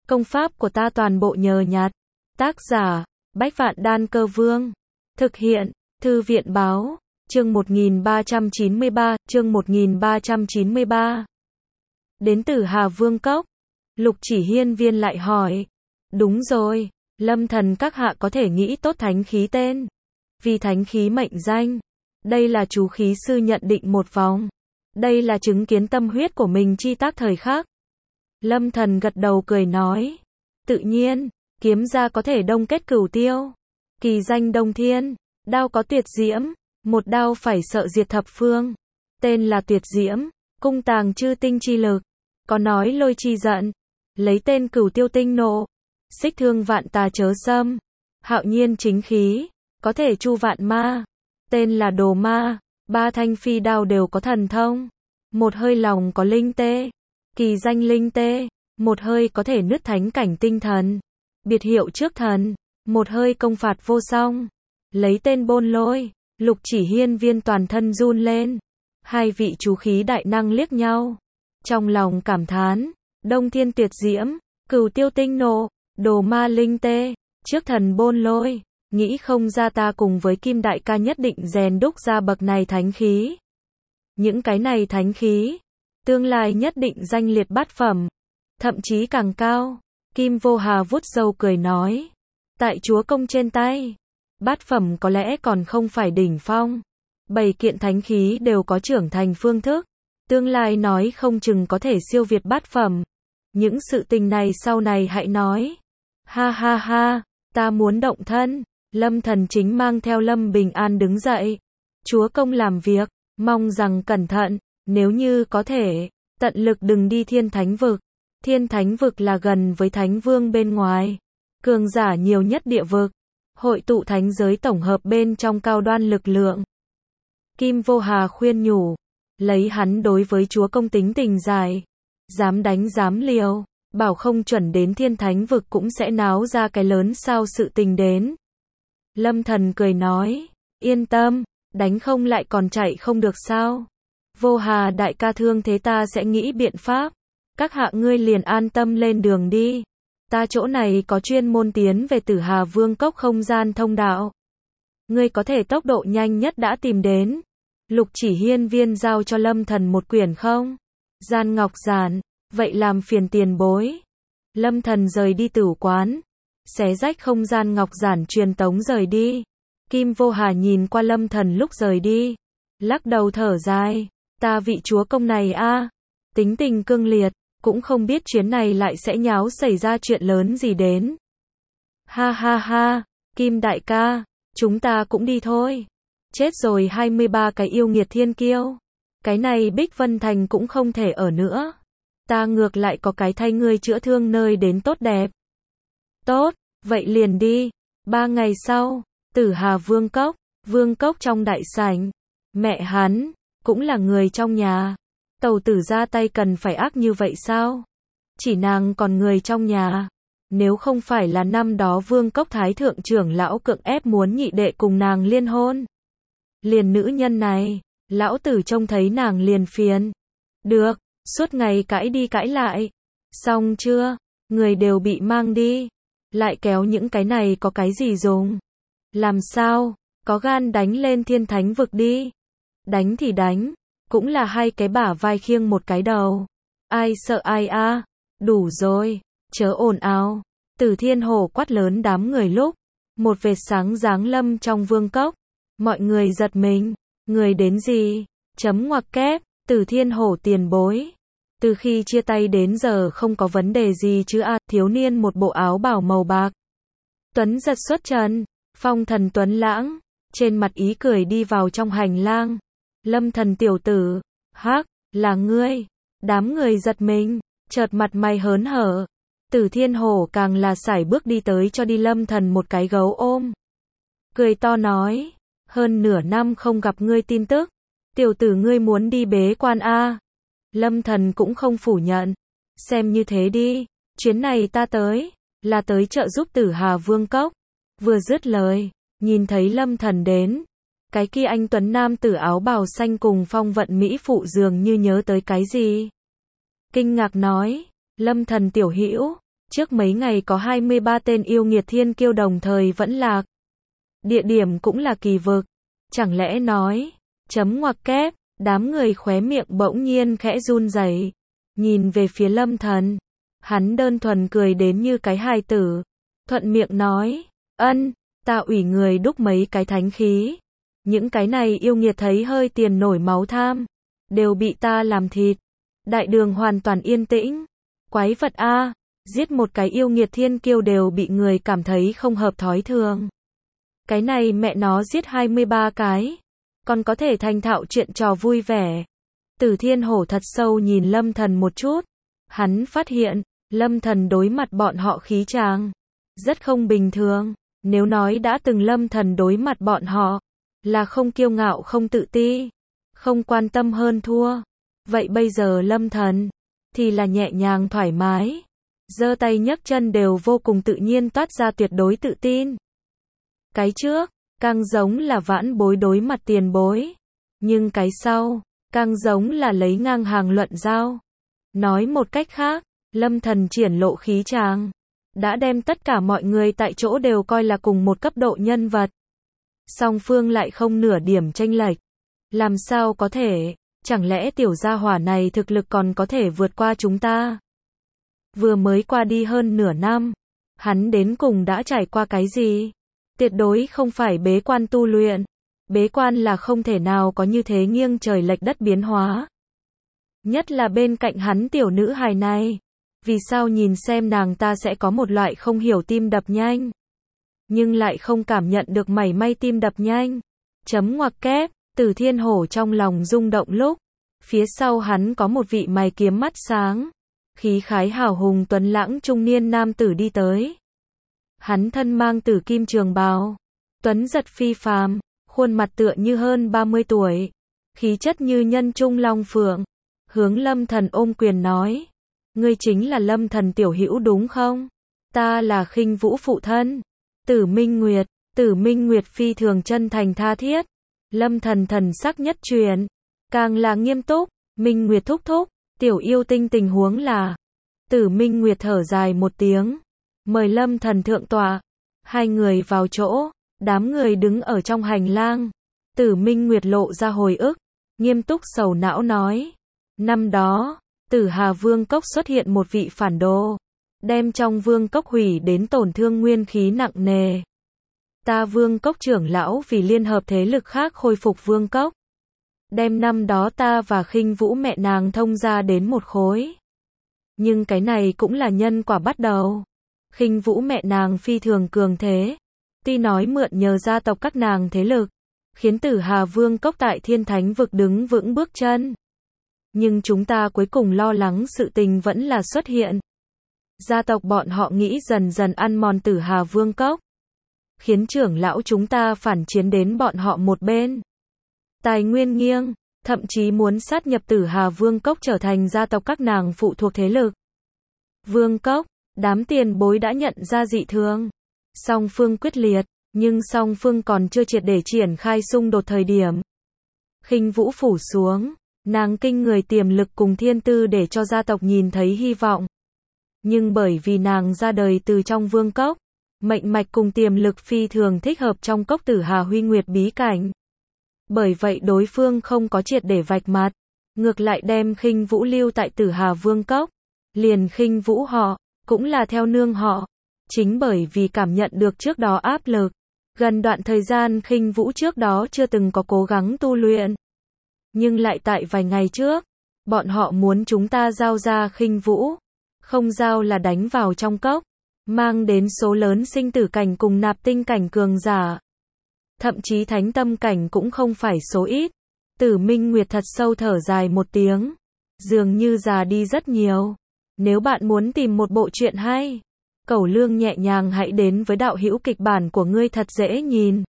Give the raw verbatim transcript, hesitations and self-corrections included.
Công pháp của ta toàn bộ nhờ nhặt. Tác giả, Bách Vạn Đan Cơ Vương. Thực hiện, Thư viện Báo. Chương một nghìn ba trăm chín mươi ba, chương một nghìn ba trăm chín mươi ba. Đến từ Hà Vương Cốc. Lục Chỉ Hiên Viên lại hỏi. Đúng rồi, Lâm Thần các hạ có thể nghĩ tốt thánh khí tên. Vì thánh khí mệnh danh. Đây là chú khí sư nhận định một vòng. Đây là chứng kiến tâm huyết của mình chi tác thời khắc. Lâm Thần gật đầu cười nói. Tự nhiên, kiếm ra có thể đông kết cửu tiêu. Kỳ danh Đông Thiên, đao có tuyệt diễm, một đao phải sợ diệt thập phương. Tên là tuyệt diễm, cung tàng chư tinh chi lực. Có nói lôi chi giận, lấy tên cửu tiêu tinh nộ. Xích thương vạn tà chớ xâm, hạo nhiên chính khí, có thể chu vạn ma. Tên là đồ ma, ba thanh phi đao đều có thần thông. Một hơi lòng có linh tê, kỳ danh linh tê, một hơi có thể nứt thánh cảnh tinh thần. Biệt hiệu trước thần, một hơi công phạt vô song. Lấy tên Bôn Lôi, Lục Chỉ Hiên Viên toàn thân run lên. Hai vị chú khí đại năng liếc nhau. Trong lòng cảm thán, Đông Thiên tuyệt diễm, cửu tiêu tinh nộ, đồ ma linh tê, trước thần Bôn Lôi. Nghĩ không ra ta cùng với Kim đại ca nhất định rèn đúc ra bậc này thánh khí. Những cái này thánh khí, tương lai nhất định danh liệt bát phẩm, thậm chí càng cao. Kim Vô Hà vuốt râu cười nói. Tại chúa công trên tay, bát phẩm có lẽ còn không phải đỉnh phong. Bảy kiện thánh khí đều có trưởng thành phương thức. Tương lai nói không chừng có thể siêu việt bát phẩm. Những sự tình này sau này hãy nói. Ha ha ha, ta muốn động thân. Lâm Thần chính mang theo Lâm Bình An đứng dậy. Chúa công làm việc, mong rằng cẩn thận, nếu như có thể, tận lực đừng đi Thiên Thánh Vực. Thiên Thánh Vực là gần với Thánh Vương bên ngoài. Cường giả nhiều nhất địa vực. Hội tụ thánh giới tổng hợp bên trong cao đoan lực lượng. Kim Vô Hà khuyên nhủ. Lấy hắn đối với chúa công tính tình dài. Dám đánh dám liều. Bảo không chuẩn đến Thiên Thánh Vực cũng sẽ náo ra cái lớn sao sự tình đến. Lâm Thần cười nói. Yên tâm, đánh không lại còn chạy không được sao. Vô Hà đại ca thương thế ta sẽ nghĩ biện pháp. Các hạ ngươi liền an tâm lên đường đi. Ta chỗ này có chuyên môn tiến về Tử Hà Vương Cốc không gian thông đạo. Ngươi có thể tốc độ nhanh nhất đã tìm đến. Lục Chỉ Hiên Viên giao cho Lâm Thần một quyển không gian ngọc giản. Vậy làm phiền tiền bối. Lâm Thần rời đi tử quán. Xé rách không gian ngọc giản truyền tống rời đi. Kim Vô Hà nhìn qua Lâm Thần lúc rời đi. Lắc đầu thở dài. Ta vị chúa công này a, tính tình cương liệt. Cũng không biết chuyến này lại sẽ nháo xảy ra chuyện lớn gì đến. Ha ha ha, Kim đại ca, chúng ta cũng đi thôi. Chết rồi hai mươi ba cái yêu nghiệt thiên kiêu. Cái này Bích Vân Thành cũng không thể ở nữa. Ta ngược lại có cái thay ngươi chữa thương nơi đến tốt đẹp. Tốt, vậy liền đi. Ba ngày sau, Tử Hà Vương Cốc, Vương Cốc trong đại sảnh. Mẹ hắn, cũng là người trong nhà. Tẩu tử ra tay cần phải ác như vậy sao? Chỉ nàng còn người trong nhà. Nếu không phải là năm đó Vương Cốc Thái Thượng trưởng lão cưỡng ép muốn nhị đệ cùng nàng liên hôn. Liền nữ nhân này, lão tử trông thấy nàng liền phiền. Được, suốt ngày cãi đi cãi lại. Xong chưa? Người đều bị mang đi. Lại kéo những cái này có cái gì dùng? Làm sao? Có gan đánh lên Thiên Thánh Vực đi. Đánh thì đánh. Cũng là hai cái bả vai khiêng một cái đầu. Ai sợ ai a? À? Đủ rồi, chớ ồn ào. Tử Thiên Hổ quát lớn đám người lúc. Một vệt sáng giáng lâm trong vương cốc. Mọi người giật mình. Người đến gì? Chấm ngoặc kép, Tử Thiên Hổ tiền bối. Từ khi chia tay đến giờ không có vấn đề gì chứ a, à, thiếu niên một bộ áo bào màu bạc. Tuấn giật xuất trần, phong thần tuấn lãng. Trên mặt ý cười đi vào trong hành lang. Lâm Thần tiểu tử, hắc, là ngươi. Đám người giật mình, chợt mặt mày hớn hở. Tử Thiên Hổ càng là sải bước đi tới cho đi Lâm Thần một cái gấu ôm. Cười to nói, hơn nửa năm không gặp ngươi tin tức. Tiểu tử ngươi muốn đi bế quan a? Lâm Thần cũng không phủ nhận. Xem như thế đi, chuyến này ta tới, là tới trợ giúp Tử Hà Vương Cốc. Vừa dứt lời, nhìn thấy Lâm Thần đến. Cái kia anh tuấn nam tử áo bào xanh cùng phong vận mỹ phụ dường như nhớ tới cái gì. Kinh ngạc nói, Lâm Thần tiểu hữu, Trước mấy ngày có hai mươi ba tên yêu nghiệt thiên kiêu đồng thời vẫn lạc. Địa điểm cũng là kỳ vực. Chẳng lẽ nói, chấm ngoặc kép, đám người khóe miệng bỗng nhiên khẽ run rẩy, nhìn về phía Lâm Thần. Hắn đơn thuần cười đến như cái hài tử, thuận miệng nói, ân, ta ủy người đúc mấy cái thánh khí. Những cái này yêu nghiệt thấy hơi tiền nổi máu tham, đều bị ta làm thịt. Đại đường hoàn toàn yên tĩnh. Quái vật a, giết một cái yêu nghiệt thiên kiêu đều bị người cảm thấy không hợp thói thường. Cái này mẹ nó giết hai mươi ba cái, còn có thể thành thạo chuyện trò vui vẻ. Tử Thiên Hổ thật sâu nhìn Lâm Thần một chút, hắn phát hiện, Lâm Thần đối mặt bọn họ khí tràng rất không bình thường. Nếu nói đã từng Lâm Thần đối mặt bọn họ là không kiêu ngạo không tự ti, không quan tâm hơn thua, vậy bây giờ Lâm Thần thì là nhẹ nhàng thoải mái, giơ tay nhấc chân đều vô cùng tự nhiên, toát ra tuyệt đối tự tin. Cái trước, càng giống là vãn bối đối mặt tiền bối, nhưng cái sau, càng giống là lấy ngang hàng luận giao. Nói một cách khác, Lâm Thần triển lộ khí tràng, đã đem tất cả mọi người tại chỗ đều coi là cùng một cấp độ nhân vật. Song phương lại không nửa điểm chênh lệch. Làm sao có thể, chẳng lẽ tiểu gia hỏa này thực lực còn có thể vượt qua chúng ta? Vừa mới qua đi hơn nửa năm, hắn đến cùng đã trải qua cái gì? Tuyệt đối không phải bế quan tu luyện. Bế quan là không thể nào có như thế nghiêng trời lệch đất biến hóa. Nhất là bên cạnh hắn tiểu nữ hài này. Vì sao nhìn xem nàng ta sẽ có một loại không hiểu tim đập nhanh, nhưng lại không cảm nhận được mảy may tim đập nhanh. Chấm ngoặc kép, Tử Thiên Hổ trong lòng rung động lúc, phía sau hắn có một vị mày kiếm mắt sáng, khí khái hào hùng tuấn lãng trung niên nam tử đi tới. Hắn thân mang tử kim trường bào, tuấn giật phi phàm, khuôn mặt tựa như hơn ba mươi tuổi, khí chất như nhân trung long phượng, hướng Lâm Thần ôm quyền nói, ngươi chính là Lâm Thần tiểu hữu đúng không? Ta là Khinh Vũ phụ thân, Tử Minh Nguyệt. Tử Minh Nguyệt phi thường chân thành tha thiết. Lâm Thần thần sắc nhất truyền, càng là nghiêm túc. Minh Nguyệt thúc thúc, tiểu yêu tinh tình huống là. Tử Minh Nguyệt thở dài một tiếng, mời Lâm Thần thượng tọa. Hai người vào chỗ, đám người đứng ở trong hành lang. Tử Minh Nguyệt lộ ra hồi ức, nghiêm túc sầu não nói, năm đó, Tử Hà Vương Cốc xuất hiện một vị phản đồ, đem trong Vương Cốc hủy đến tổn thương nguyên khí nặng nề. Ta Vương Cốc trưởng lão vì liên hợp thế lực khác khôi phục Vương Cốc, đem năm đó ta và Khinh Vũ mẹ nàng thông ra đến một khối. Nhưng cái này cũng là nhân quả bắt đầu. Khinh Vũ mẹ nàng phi thường cường thế, tuy nói mượn nhờ gia tộc các nàng thế lực, khiến Tử Hà Vương Cốc tại Thiên Thánh vực đứng vững bước chân. Nhưng chúng ta cuối cùng lo lắng sự tình vẫn là xuất hiện. Gia tộc bọn họ nghĩ dần dần ăn mòn Tử Hà Vương Cốc, khiến trưởng lão chúng ta phản chiến đến bọn họ một bên. Tài nguyên nghiêng, thậm chí muốn sát nhập Tử Hà Vương Cốc trở thành gia tộc các nàng phụ thuộc thế lực. Vương Cốc, đám tiền bối đã nhận ra dị thường. Song phương quyết liệt, nhưng song phương còn chưa triệt để triển khai xung đột thời điểm. Khinh Vũ phủ xuống, nàng kinh người tiềm lực cùng thiên tư để cho gia tộc nhìn thấy hy vọng. Nhưng bởi vì nàng ra đời từ trong Vương Cốc, mệnh mạch cùng tiềm lực phi thường thích hợp trong cốc Tử Hà Huy Nguyệt bí cảnh. Bởi vậy đối phương không có triệt để vạch mặt, ngược lại đem Khinh Vũ lưu tại Tử Hà Vương Cốc. Liền Khinh Vũ họ, cũng là theo nương họ. Chính bởi vì cảm nhận được trước đó áp lực, gần đoạn thời gian Khinh Vũ trước đó chưa từng có cố gắng tu luyện. Nhưng lại tại vài ngày trước, bọn họ muốn chúng ta giao ra Khinh Vũ. Không giao là đánh vào trong cốc, mang đến số lớn sinh tử cảnh cùng nạp tinh cảnh cường giả. Thậm chí thánh tâm cảnh cũng không phải số ít. Tử Minh Nguyệt thật sâu thở dài một tiếng, dường như già đi rất nhiều. Nếu bạn muốn tìm một bộ truyện hay, Cẩu Lương nhẹ nhàng hãy đến với đạo hữu kịch bản của ngươi thật dễ nhìn.